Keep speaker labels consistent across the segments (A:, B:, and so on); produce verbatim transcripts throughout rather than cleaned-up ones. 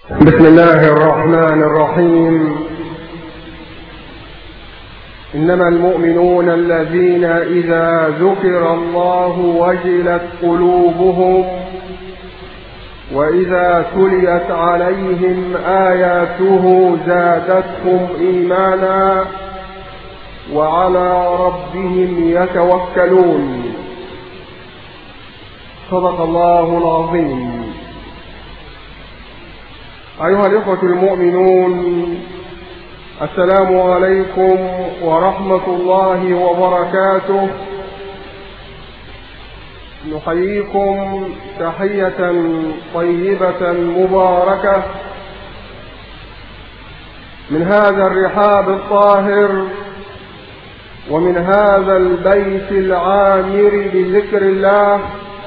A: بسم الله الرحمن الرحيم. إنما المؤمنون الذين إذا ذكر الله وجلت قلوبهم وإذا تليت عليهم آياته زادتهم إيمانا وعلى ربهم يتوكلون. صدق الله العظيم. أيها الإخوة المؤمنون، السلام عليكم ورحمة الله وبركاته. نحييكم تحية طيبة مباركة من هذا الرحاب الطاهر ومن هذا البيت العامر بذكر الله،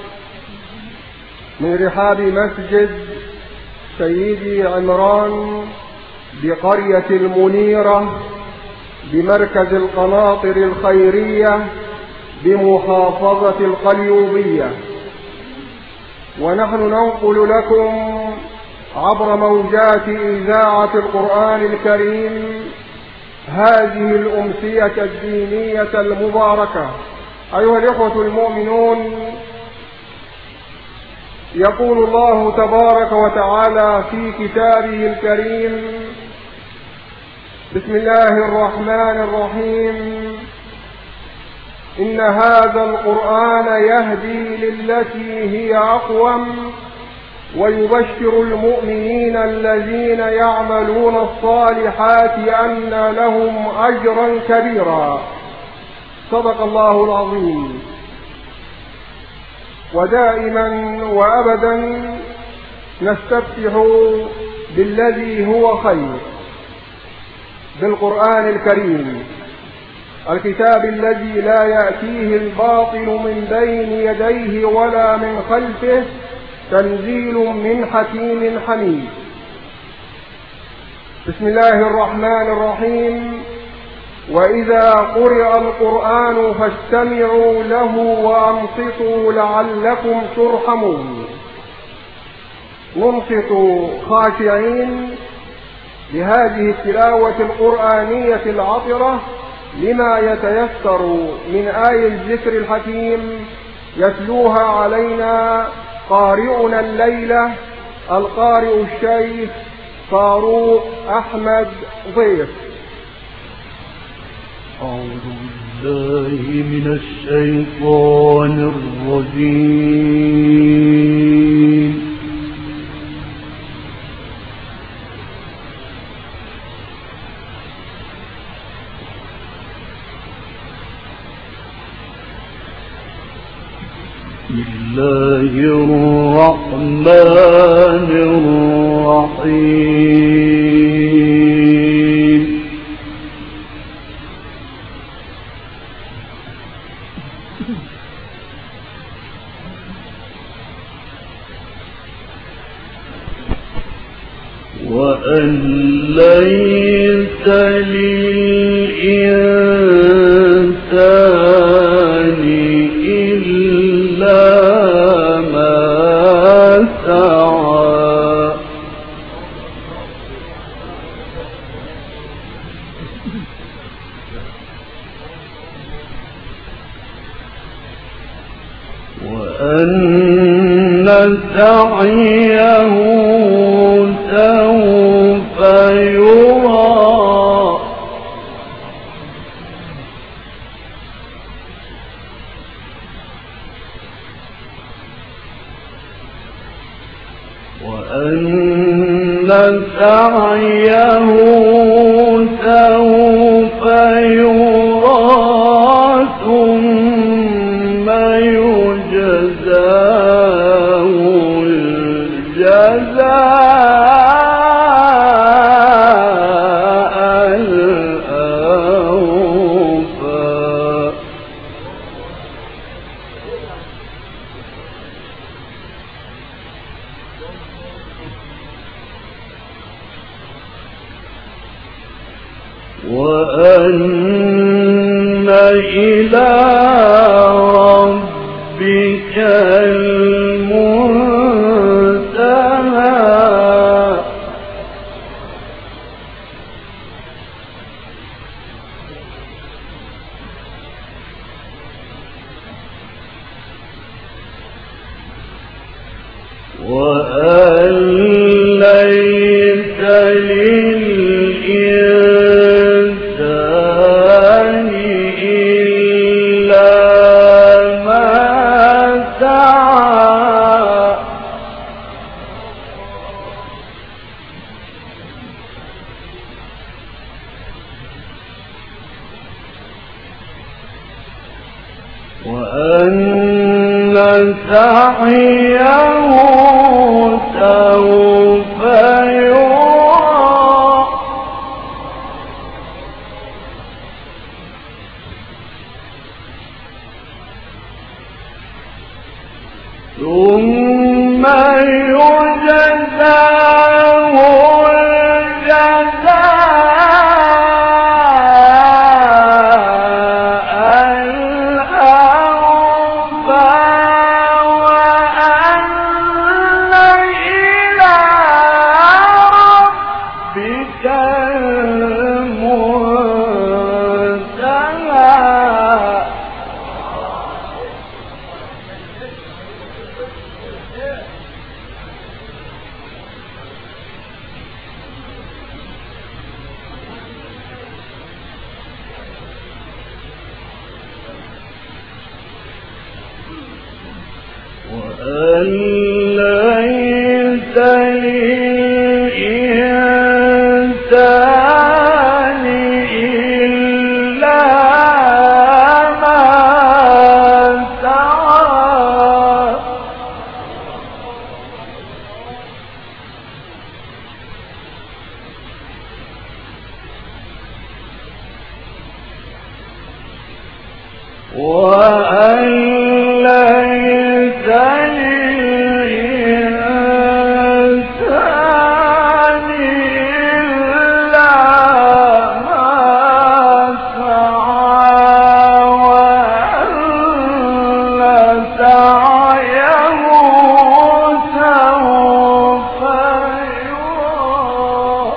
A: من رحاب مسجد سيدي عمران بقرية المنيرة بمركز القناطر الخيرية بمحافظة القليوبية، ونحن ننقل لكم عبر موجات إذاعة القرآن الكريم هذه الأمسية الدينية المباركة. أيها الإخوة المؤمنون، يقول الله تبارك وتعالى في كتابه الكريم: بسم الله الرحمن الرحيم. إن هذا القرآن يهدي للتي هي أقوم ويبشر المؤمنين الذين يعملون الصالحات أن لهم أجرا كبيرا. صدق الله العظيم. ودائما وأبدا نستفتح بالذي هو خير، بالقرآن الكريم، الكتاب الذي لا يأتيه الباطل من بين يديه ولا من خلفه، تنزيل من حكيم حميد. بسم الله الرحمن الرحيم. وإذا قرئ القرآن فاستمعوا له وأنصتوا لعلكم ترحمون. ننصت خاشعين لهذه التلاوة القرآنية العطرة لما يتيسر من آي الذكر الحكيم يتلوها علينا قارئنا الليلة القارئ الشيخ فاروق أحمد ضيف.
B: أعوذ بالله من الشيطان الرجيم. بسم الله الرحمن الرحيم. وأن ليس للإنسان إلا ما سعى. وأن سعيه سوف يرى. وأن سعيه سوف يرى ثم يجزاه الجزاء الأوفى. وأن إلى ربك المنتهى. وأن سعيه سوف يرى ثم يجزاه وأن ليس للإنسان إلا ما سعى وأن ليس للإنسان إلا ما سعى وأن سعيه سوف يرى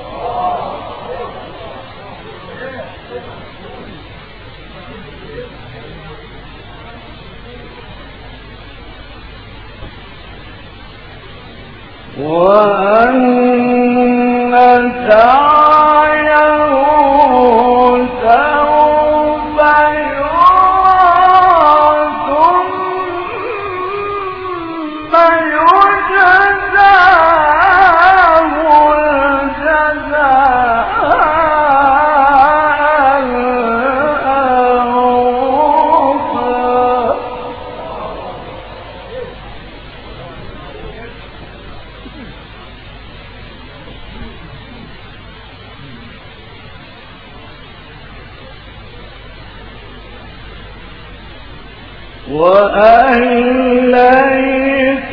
B: وأن سعيه سوف يرى ثم يجزاه الجزاء الأوفى وأن ليس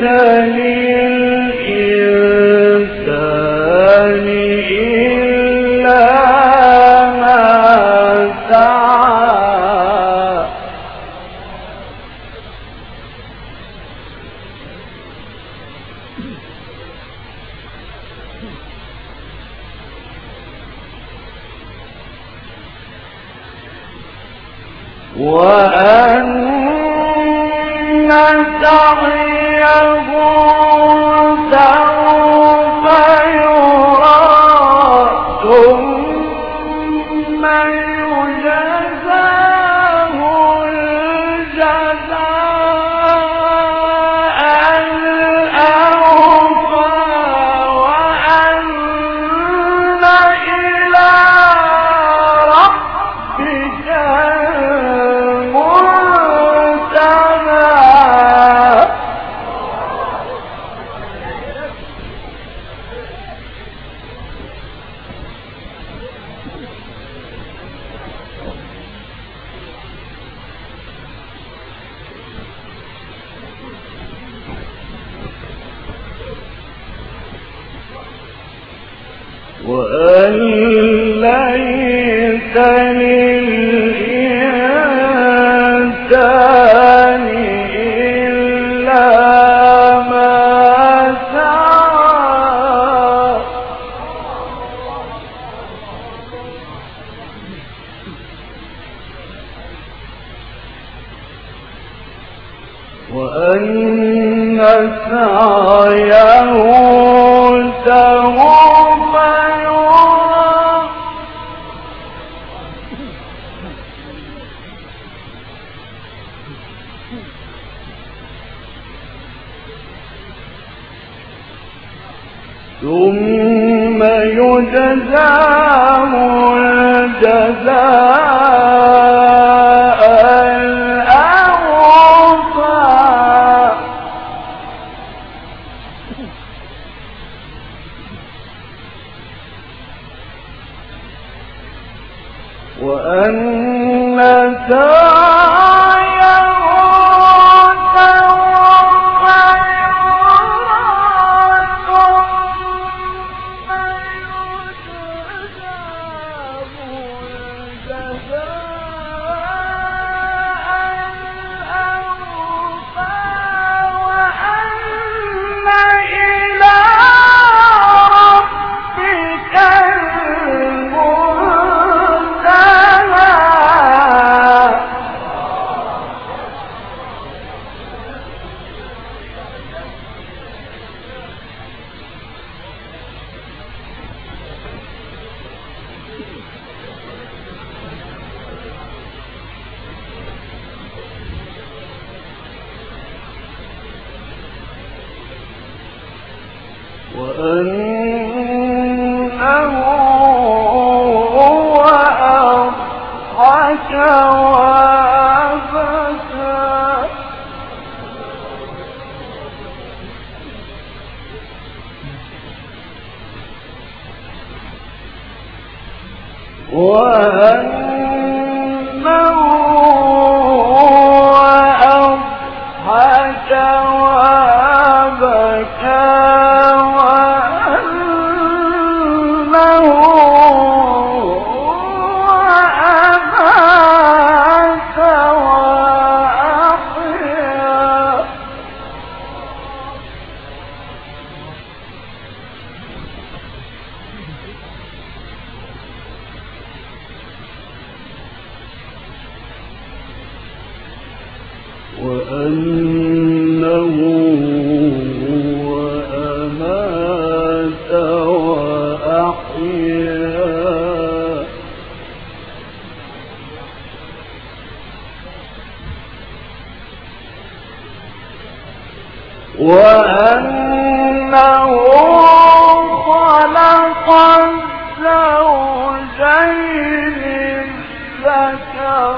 B: للإنسان إلا ما سعى وأن سعيه سوف يرى ثم يجزاه الجزاء الأوفى وأن إلى ربك وأن ليس للإنسان إلا ما سعى وأن سعيه سوف يرى ثم يجزاه الجزاء الأوفى وأن سعيه وأنه هو أضحك وأبكى وأنه هو أضحك وأبكى وأنه هو أمات وأحيا وأنه خلق الزوجين الذكر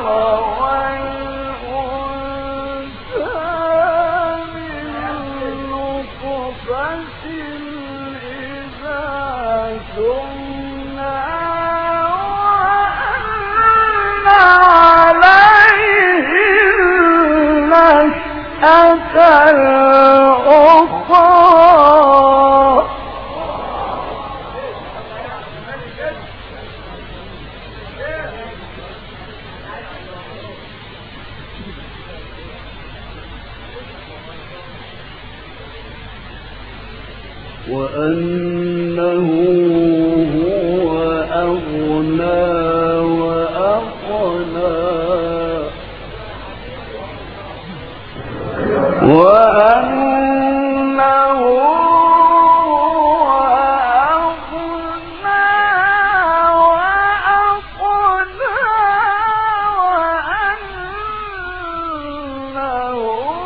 B: وأنه هو أغنى وأقنى وأنه هو أغنى وأقنى وأنه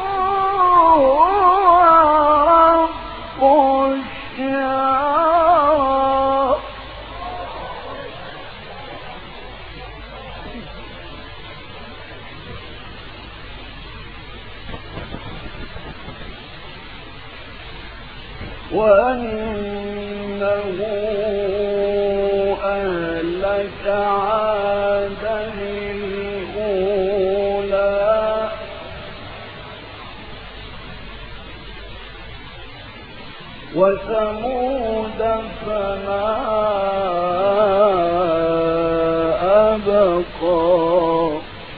B: وأنه أهلك عادا الأولى وثمود فما أبقى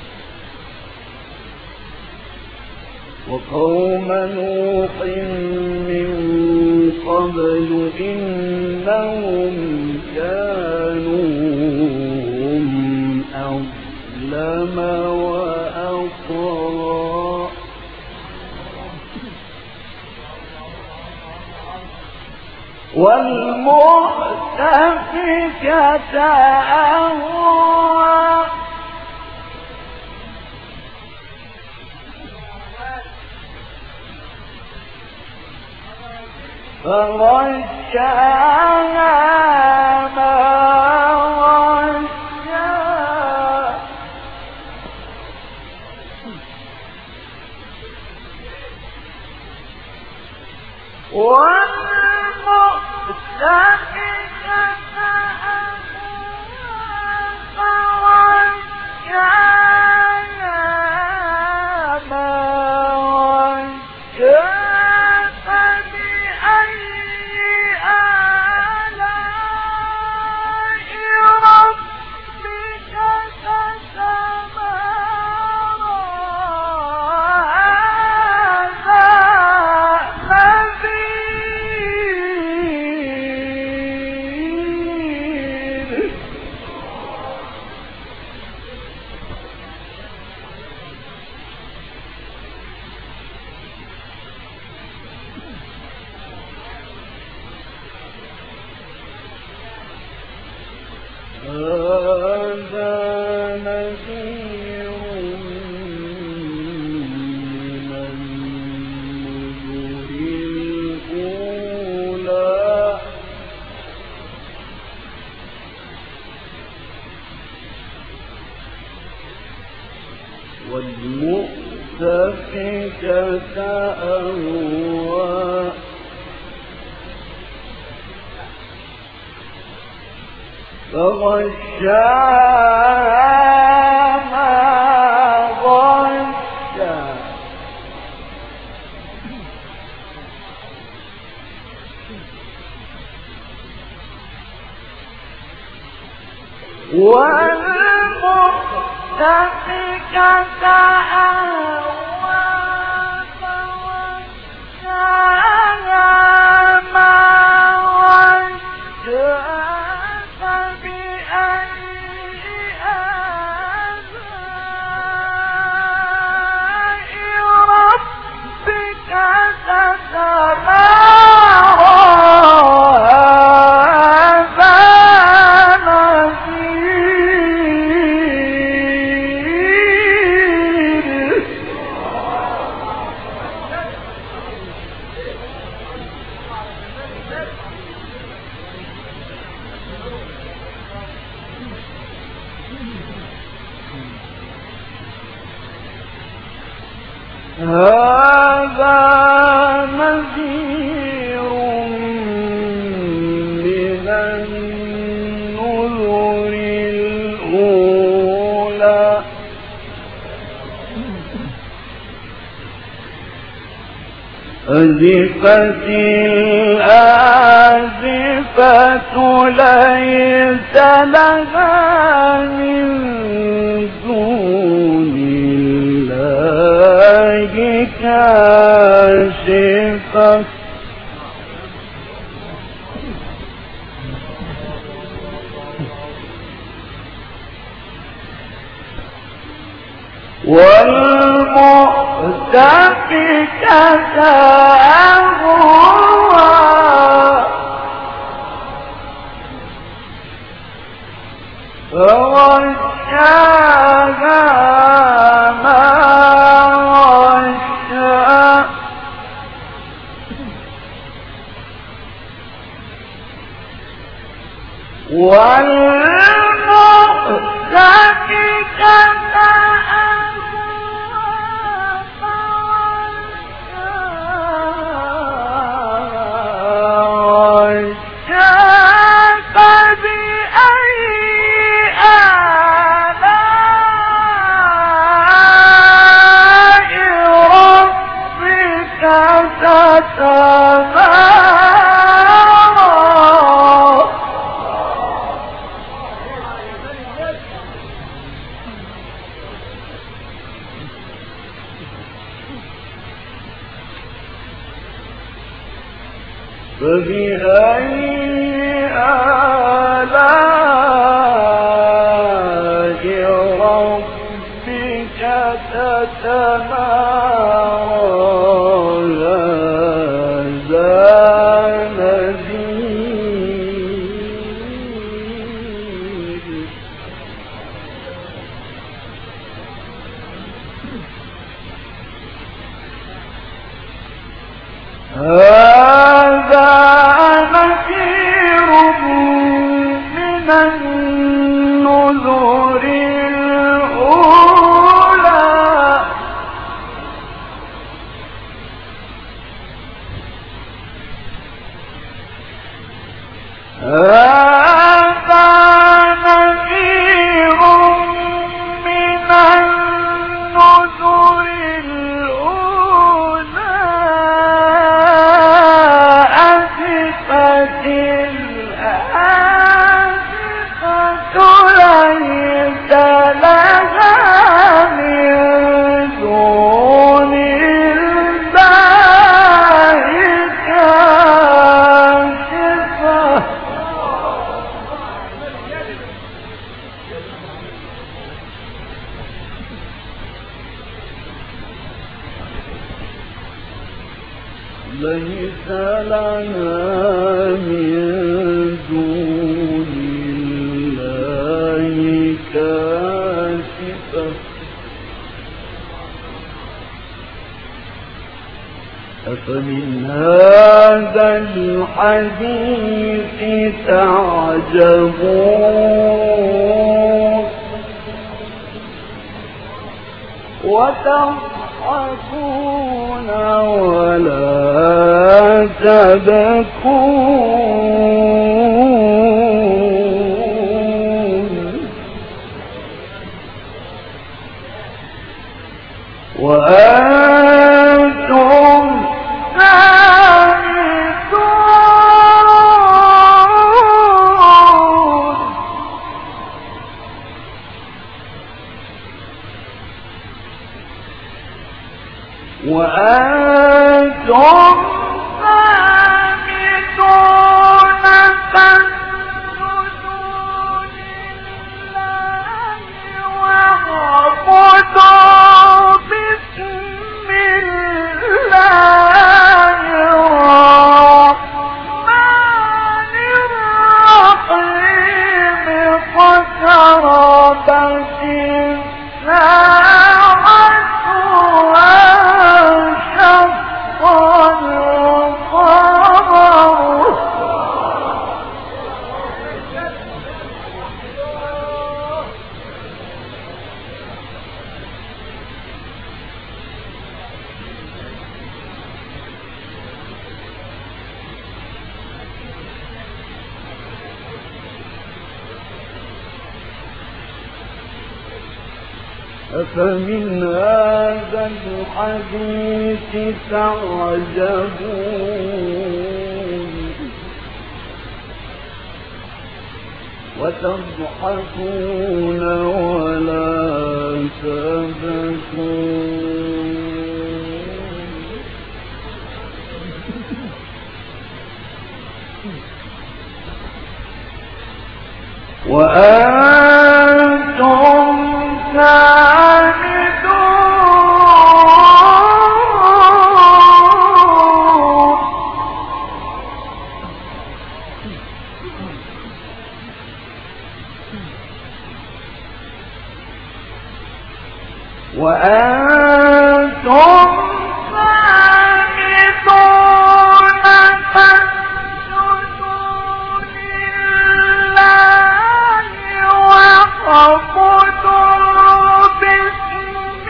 B: وقوم نوح من قبل إنهم كانوا هم أظلم وأطغى والمؤتفكة أهوى فغشاها ما غشا والمؤتفكة أهوى والمؤتفكة أهوى فغشاها ما غشا والمؤتفكة أهوى فغشاها ما غشا هذا نذير من النذر الأولى أزفت الآزفة ليس لها من دون الله كاشفة والمؤتفكة أهوى فغشاها ما غشا والمؤتفكة فبأي آلاء ربك تتمارى هذا نذير هذا نذير من النذر الأولى هذا نذير من النذر الأولى أزفت الآزفة ليس لها من دون الله كاشفة ليس لها من دون الله أفمن هذا الحديث تعجبون وتضحكون ولا تبكون وأنتم سامدون وأنتم سامدون فاسجدوا لله واعبدوا بسم الله الرحمن الرحيم اقتربت الساعة وانشق القمر أفمن هذا الحديث تعجبون وتضحكون ولا تبكون وأنتم سامدون وأنتم سامدون فاسجدوا لله واعبدوا بسم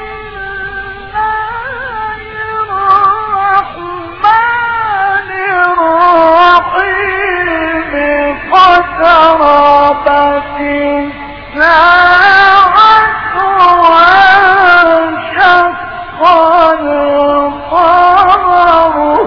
B: الله الرحمن الرحيم اقتربت الساعة وانشق القمر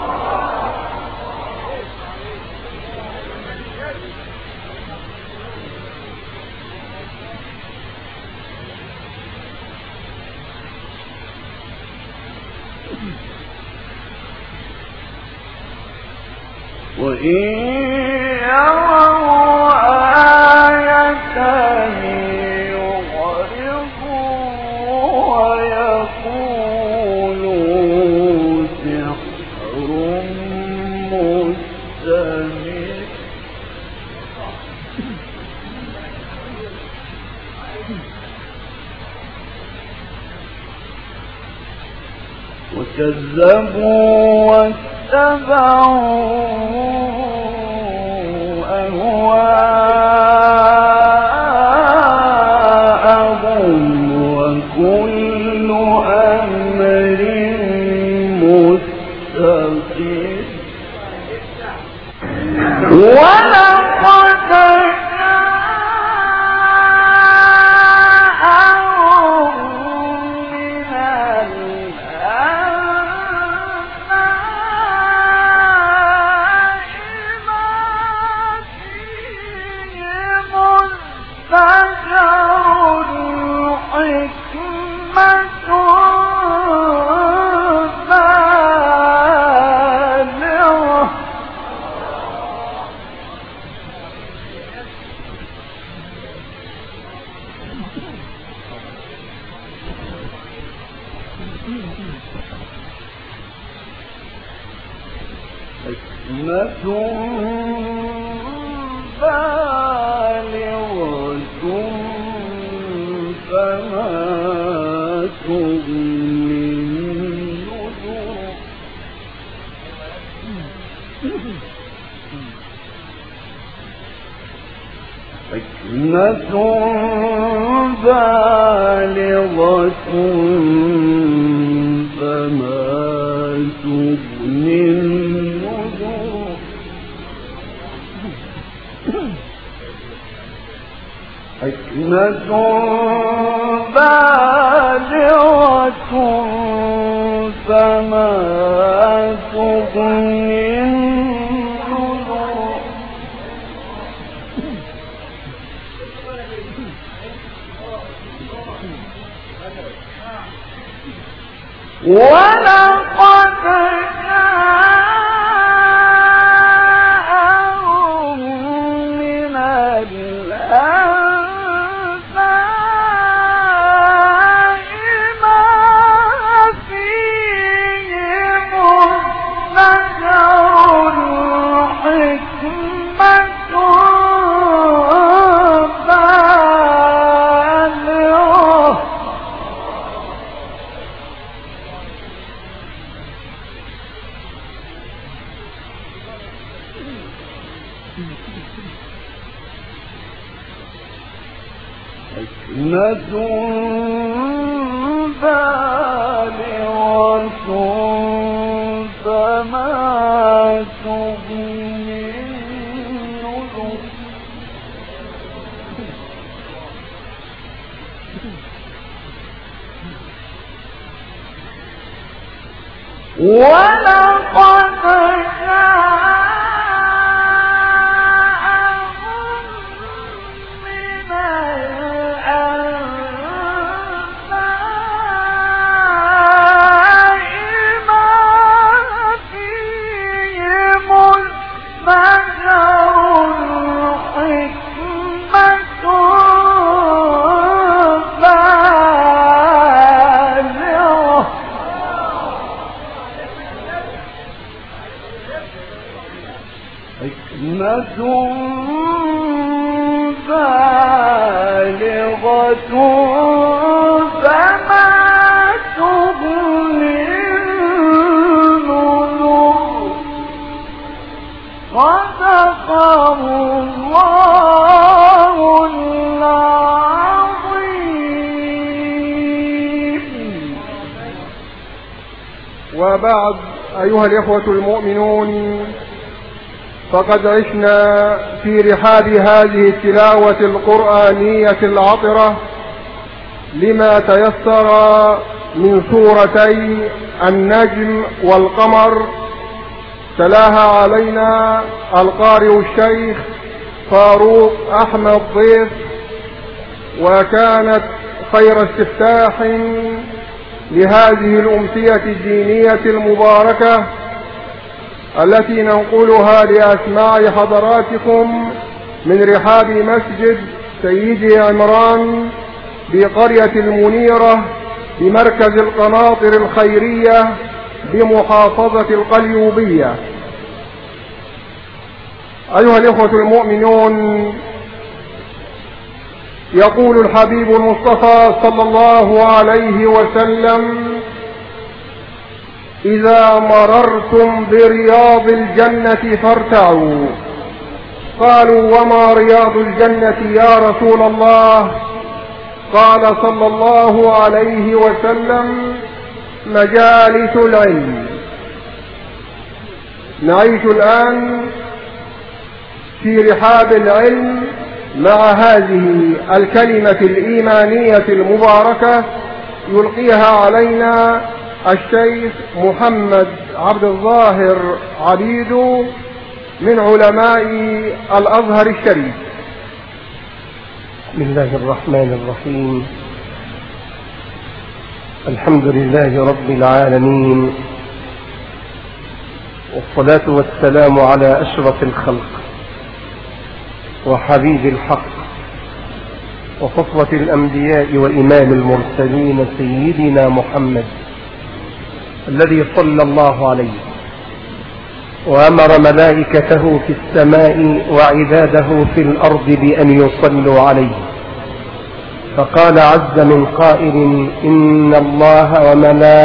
B: وإن يروا آية يعرضوا ويقولوا سحر مستمر وكذبوا واتبعوا أهواءهم وكل أمر مستقر ولقد جاءهم من الأنباء ما فيه مزدجر حكمة بالغة حكمة بالغة فما تغني النذر حكمة بالغة فما تغني النذر ولقد جاءهم من الأنباء ما فيه مزدجر حكمة بالغة حكمة بالغة فما تغني النذر ولقد حكمة بالغة فما تغني النذر صدق الله العظيم.
A: وبعد، أيها الإخوة المؤمنون، فقد عشنا في رحاب هذه التلاوة القرآنية العطرة لما تيسر من سورتي النجم والقمر، تلاها علينا القارئ الشيخ فاروق أحمد ضيف، وكانت خير استفتاح لهذه الأمسية الدينية المباركة التي ننقلها لأسماع حضراتكم من رحاب مسجد سيدي عمران بقرية المنيرة بمركز القناطر الخيرية بمحافظة القليوبية. أيها الإخوة المؤمنون، يقول الحبيب المصطفى صلى الله عليه وسلم: إذا مررتم برياض الجنة فارتعوا. قالوا: وما رياض الجنة يا رسول الله؟ قال صلى الله عليه وسلم: مجالس العلم. نعيش الآن في رحاب العلم مع هذه الكلمة الإيمانية المباركة يلقيها علينا الشيخ محمد عبد الظاهر عبيد من علماء الأزهر الشريف.
C: بسم الله الرحمن الرحيم. الحمد لله رب العالمين، والصلاة والسلام على أشرف الخلق وحبيب الحق وصفوة الأنبياء وإمام المرسلين سيدنا محمد الذي صلى الله عليه وأمر ملائكته في السماء وعباده في الأرض بأن يصلوا عليه، فقال عز من قائل: إن الله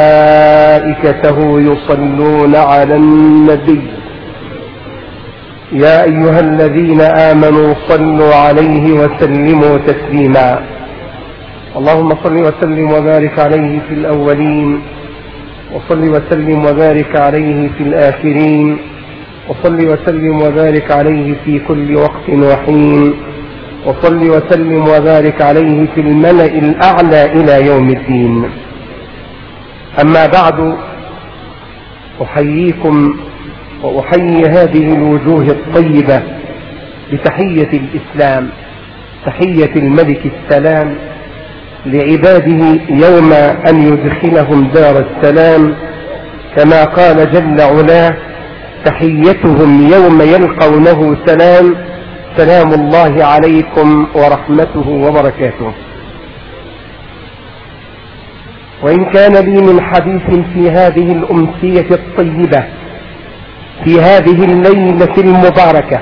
C: وملائكته يصلون على النبي يا أيها الذين آمنوا صلوا عليه وسلموا تسليما. اللهم صل وسلم وبارك عليه في الأولين، وصل وسلم وبارك عليه في الآخرين، وصل وسلم وبارك عليه في كل وقت وحين، وصل وسلم وبارك عليه في الملأ الأعلى إلى يوم الدين. أما بعد، أحييكم وأحيي هذه الوجوه الطيبة بتحية الإسلام، تحية الملك السلام لعباده يوم أن يدخلهم دار السلام، كما قال جل علاه: تحيتهم يوم يلقونه سلام، سلام الله عليكم ورحمته وبركاته. وإن كان لي من حديث في هذه الأمسية الطيبة في هذه الليلة المباركة،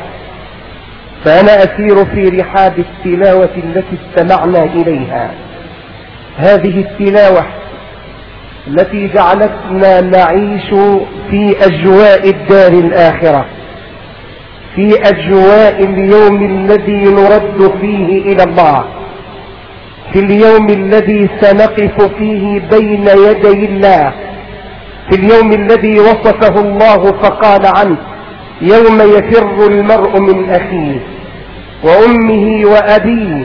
C: فأنا أسير في رحاب التلاوة التي استمعنا إليها، هذه التلاوة التي جعلتنا نعيش في أجواء الدار الآخرة، في أجواء اليوم الذي نرد فيه إلى الله، في اليوم الذي سنقف فيه بين يدي الله، في اليوم الذي وصفه الله فقال عنه: يوم يفر المرء من أخيه وأمه وأبيه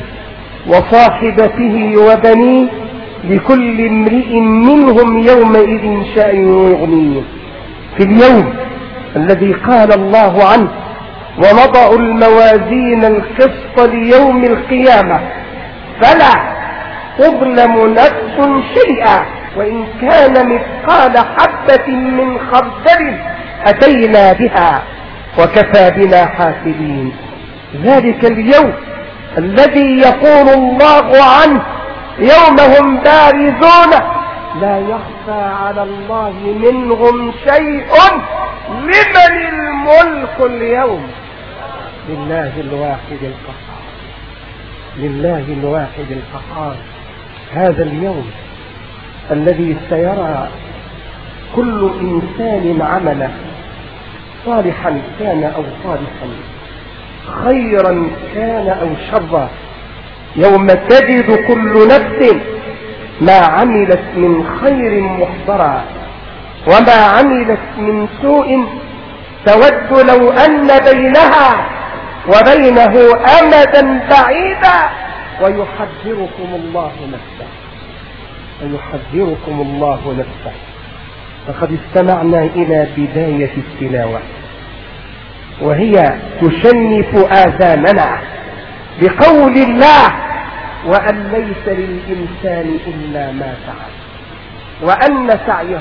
C: وصاحبته وبنيه لكل امرئ منهم يومئذ شأن يغنيه. في اليوم الذي قال الله عنه: ونضع الموازين القسط ليوم القيامة فلا تظلم نفس شيئا وإن كان مثقال حبة من خردل أتينا بها وكفى بنا حاسبين. ذلك اليوم الذي يقول الله عنه: يوم هم بارزون لا يخفى على الله منهم شيء، لمن الملك اليوم؟ لله الواحد القهار، لله الواحد القهار. هذا اليوم الذي سيرى كل إنسان عمله، صالحا كان أو صالحا، خيرا كان أو شرا، يوم تجد كل نفس ما عملت من خير محضرا وما عملت من سوء تود لو أن بينها وبينه أمدا بعيدا، ويحذركم الله نفسه، ويحذركم الله نفسه. فقد استمعنا إلى بداية التلاوة وهي تشنف آذاننا بقول الله: وأن ليس للإنسان إلا ما سعى وأن سعيه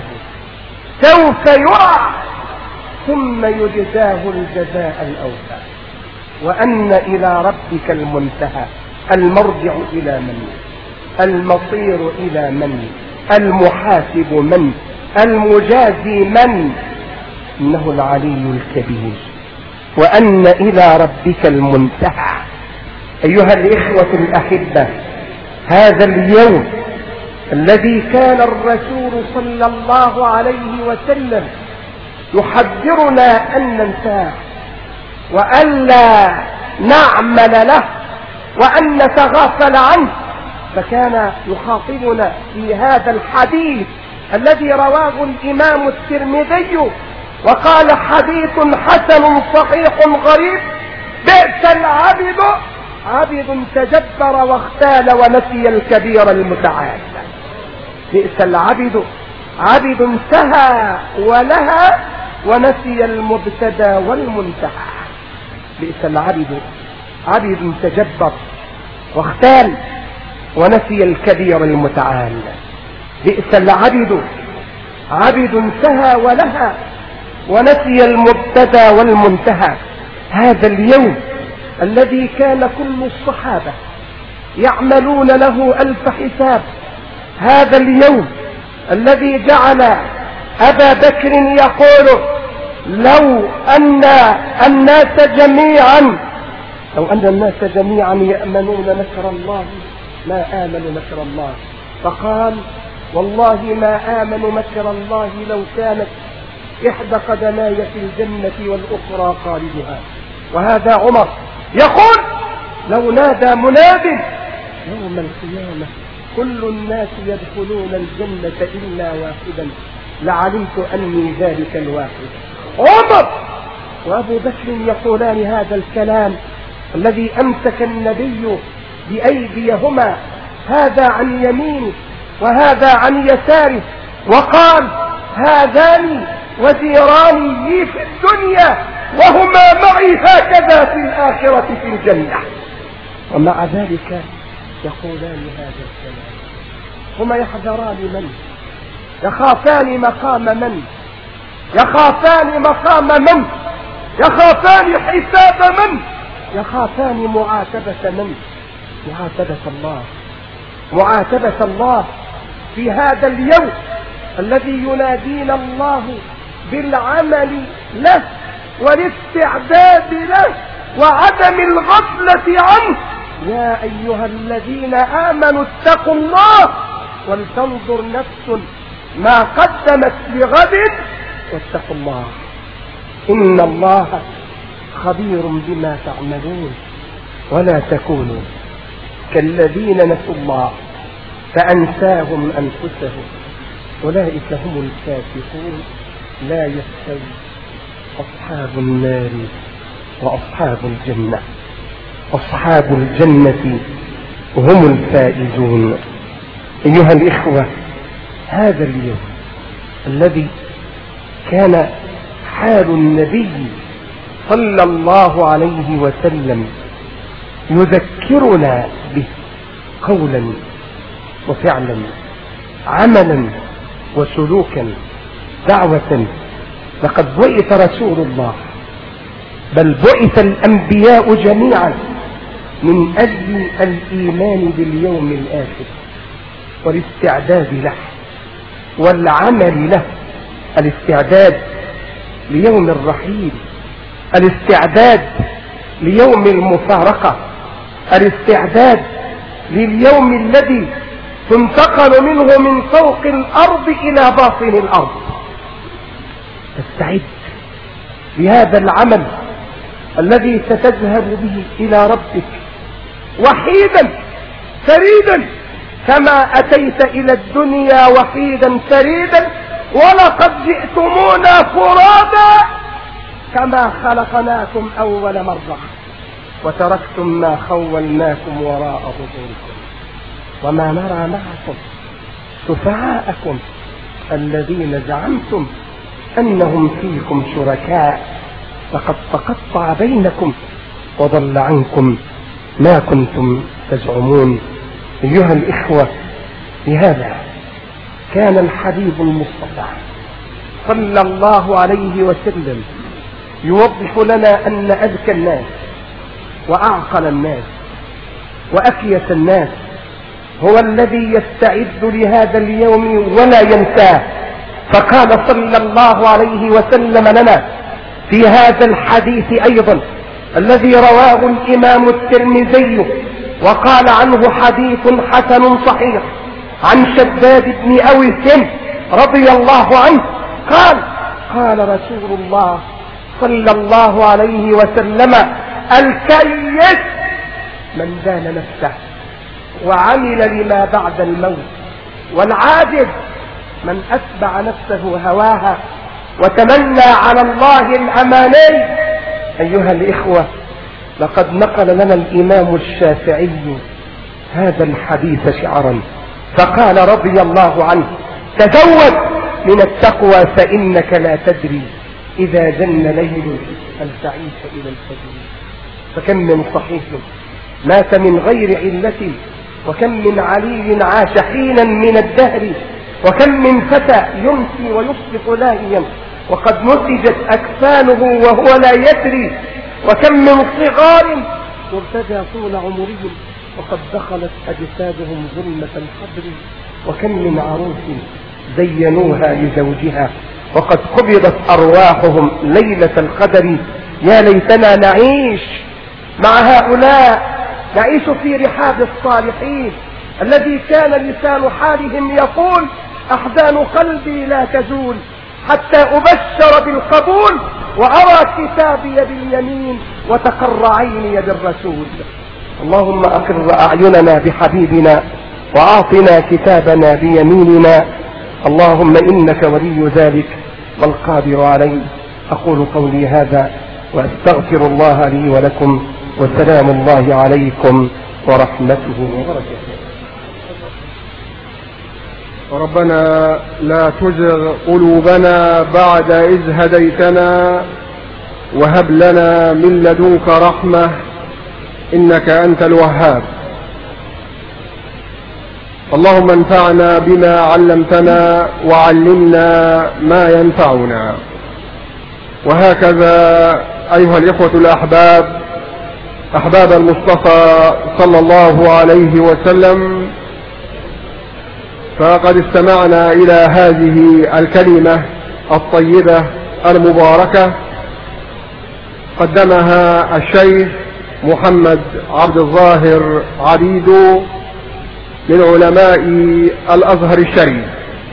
C: سوف يرى ثم يجزاه الجزاء الأوفى، وأن إلى ربك المنتهى، المرجع إلى من؟ المصير إلى من؟ المحاسب من؟ المجازي من؟ إنه العلي الكبير. وأن إلى ربك المنتهى. أيها الإخوة الأحبة، هذا اليوم الذي كان الرسول صلى الله عليه وسلم يحذرنا أن ننساه وألا نعمل له وأن نتغافل عنه، فكان يخاطبنا في هذا الحديث الذي رواه الإمام الترمذي وقال: حديث حسن صحيح غريب: بئس العبد عبد تجبر واختال ونسي الكبير المتعال. بئس العبد عبد انتهى ولها ونسي المبتدا والمنتهى. بئس العبد عبد تجبر واختال ونسي الكبير المتعال. بئس العبد عبد انتهى ولها ونسي المبتدا والمنتهى. هذا اليوم الذي كان كل الصحابة يعملون له ألف حساب، هذا اليوم الذي جعل أبا بكر يقول: لو أن الناس جميعا لو أن الناس جميعا يأمنون مكر الله ما آمنوا مكر الله. فقال: والله ما آمنوا مكر الله لو كانت إحدى قدماي في الجنة والأخرى خالدها. وهذا عمر يقول لو نادى مناد يوم القيامة كل الناس يدخلون الجنة إلا واحدا لعلمت أني ذلك الواحد. عمر وأبو بكر يقولان هذا الكلام الذي أمسك النبي بأيديهما، هذا عن يمينه وهذا عن يساره، وقال هذان وزيران لي في الدنيا وهما معي هكذا في الآخرة في الجنة. ومع ذلك يقولان هذا الكلام. هما يحذران من؟ يخافان مقام من؟ يخافان مقام من؟ يخافان حساب من؟ يخافان معاتبة من؟ معاتبة الله. معاتبة الله في هذا اليوم الذي ينادينا الله بالعمل له والاستعداد له وعدم الغفلة عنه. يا أيها الذين آمنوا اتقوا الله ولتنظر نفس ما قدمت لغد واتقوا الله إن الله خبير بما تعملون. ولا تكونوا كالذين نسوا الله فأنساهم أنفسهم أولئك هم الفاسقون. لا يستوي أصحاب النار وأصحاب الجنة. أصحاب الجنة هم الفائزون. أيها الإخوة، هذا اليوم الذي كان حال النبي صلى الله عليه وسلم يذكرنا به قولا وفعلا، عملا وسلوكا، دعوة. لقد بعث رسول الله، بل بعث الأنبياء جميعا من أجل الإيمان باليوم الآخر والاستعداد له والعمل له. الاستعداد ليوم الرحيل، الاستعداد ليوم المفارقة، الاستعداد لليوم الذي تنتقل منه من فوق الأرض إلى باطن الأرض. تستعد لهذا العمل الذي ستذهب به إلى ربك وحيدا فريدا كما أتيت إلى الدنيا وحيدا فريدا، ولقد جئتمونا فرادا كما خلقناكم أول مرة وتركتم ما خولناكم وراء ظهوركم وما نرى معكم شفعاءكم الذين زعمتم أنهم فيكم شركاء لقد تقطع بينكم وضل عنكم ما كنتم تزعمون. أيها الإخوة، لهذا كان الحبيب المصطفى صلى الله عليه وسلم يوضح لنا أن أذكى الناس وأعقل الناس وأكيس الناس هو الذي يستعد لهذا اليوم ولا ينساه. فقال صلى الله عليه وسلم لنا في هذا الحديث أيضا الذي رواه الإمام الترمذي وقال عنه حديث حسن صحيح عن شداد بن أوس رضي الله عنه قال قال رسول الله صلى الله عليه وسلم: الكيس من دان نفسه وعمل لما بعد الموت، والعاجز من أتبع نفسه هواها وتمنى على الله الأماني. أيها الإخوة، لقد نقل لنا الإمام الشافعي هذا الحديث شعرا فقال رضي الله عنه: تزود من التقوى فإنك لا تدري إذا جن ليل هل تعيش إلى الفجر. فكم من صحيح مات من غير علة، وكم من عليل عاش حينا من الدهر، وكم من فتى يمسي ويصبح لاهيا وقد نسجت أكفانه وهو لا يدري، وكم من صغار يرتجى طول عمرهم وقد دخلت أجسادهم ظلمة القبر، وكم من عروس زينوها لزوجها وقد قبضت أرواحهم ليلة القدر. يا ليتنا نعيش مع هؤلاء، نعيش في رحاب الصالحين الذي كان لسان حالهم يقول: أحزان قلبي لا تزول حتى أبشر بالقبول وأرى كتابي باليمين وتقر عيني بالرسول. اللهم أقر أعيننا بحبيبنا وأعطنا كتابنا بيميننا. اللهم إنك ولي ذلك والقادر عليه. أقول قولي هذا وأستغفر الله لي ولكم، وسلام الله عليكم ورحمته وبركاته.
A: ربنا لا تزغ قلوبنا بعد إذ هديتنا وهب لنا من لدنك رحمة إنك أنت الوهاب. اللهم انفعنا بما علمتنا وعلمنا ما ينفعنا. وهكذا أيها الإخوة الأحباب، أحباب المصطفى صلى الله عليه وسلم، فقد استمعنا إلى هذه الكلمة الطيبة المباركة قدمها الشيخ محمد عبد الظاهر عبيدو من علماء الأزهر الشريف،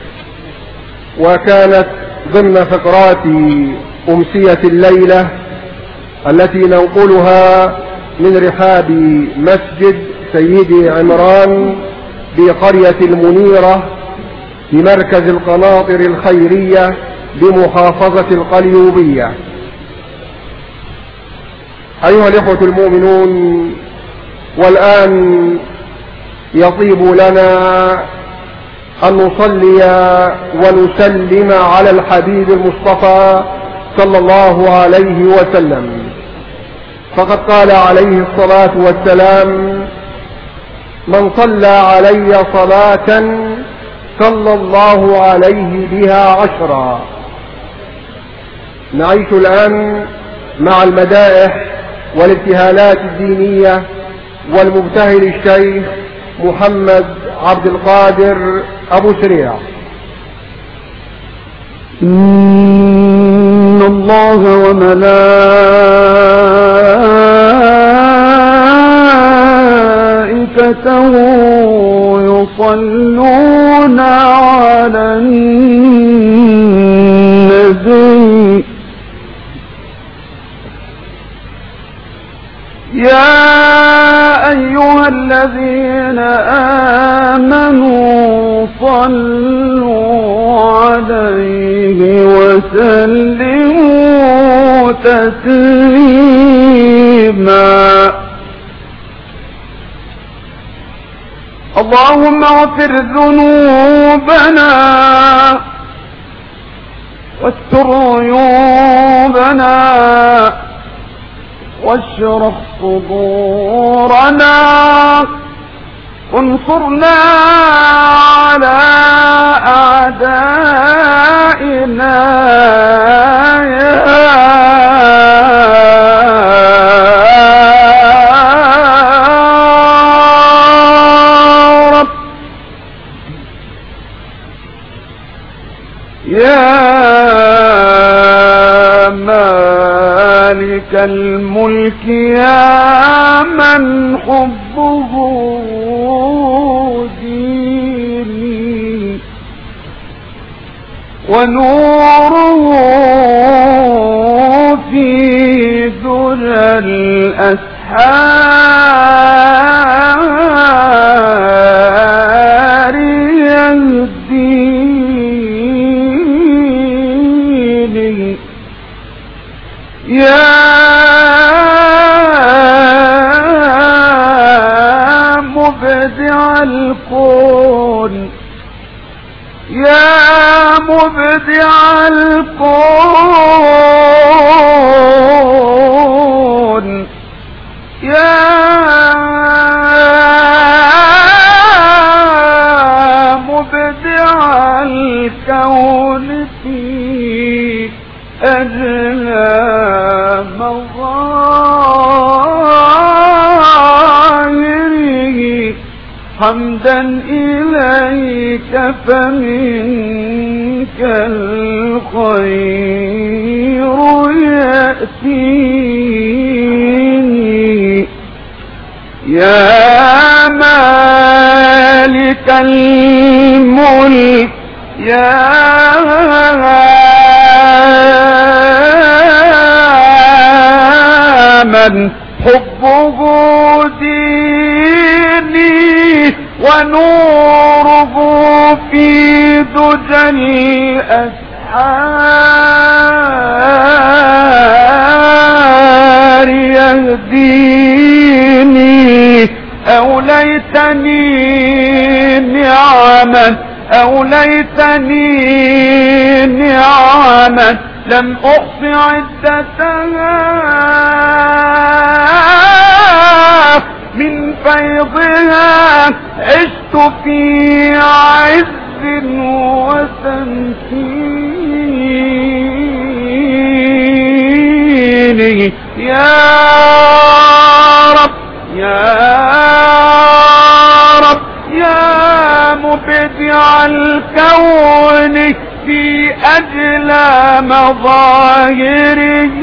A: وكانت ضمن فقرات أمسية الليلة التي ننقلها من رحاب مسجد سيدي عمران بقرية المنيرة بمركز القناطر الخيرية بمحافظة القليوبية. أيها الإخوة المؤمنون، والآن يطيب لنا أن نصلي ونسلم على الحبيب المصطفى صلى الله عليه وسلم، فقد قال عليه الصلاة والسلام: من صلى علي صلاة صلى الله عليه بها عشرا. نعيش الآن مع المدائح والابتهالات الدينية والمبتهل الشيخ محمد عبد القادر أبو سريع.
B: إن الله وملائكته يصلون على النبي يا أيها الذين آمنوا صلوا عليه وسلموا تسليما. اللهم اغفر ذنوبنا واستر عيوبنا واشرح صدورنا وانصرنا على أعدائنا يا رب يا مالك الملك يا من حبه ديني ونوره في ذرى الأسحار يهديني يا مبدع الكون يا مبدع الكون يا مبدع الكون في أجلى مظاهره حمدا إليك فمنك الخير يأتيني يا مالك الملك يا من حبه ديني ونوره في دجى الأسحار يهديني. أوليتني نعما أوليتني نعما لم أحص عدتها من فيضها عشت في عز وتمكين. يا رب يا رب يا مبدع الكون في أجلى مظاهره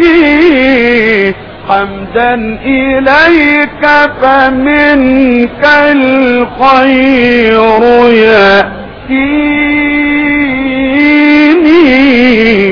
B: حمدا إليك فمنك الخير يأتيني.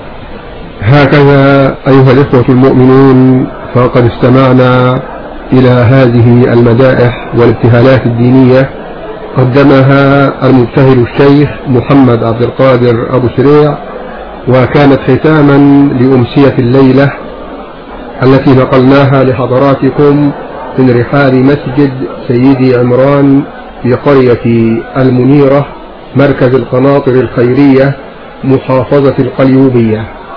D: هكذا أيها الإخوة المؤمنون فقد استمعنا إلى هذه المدائح والابتهالات الدينية قدمها المبتهل الشيخ محمد عبد القادر أبو سريع، وكانت ختاما لأمسية الليلة التي نقلناها لحضراتكم من رحال مسجد سيدي عمران في قرية المنيرة مركز القناطر الخيرية محافظة القليوبية.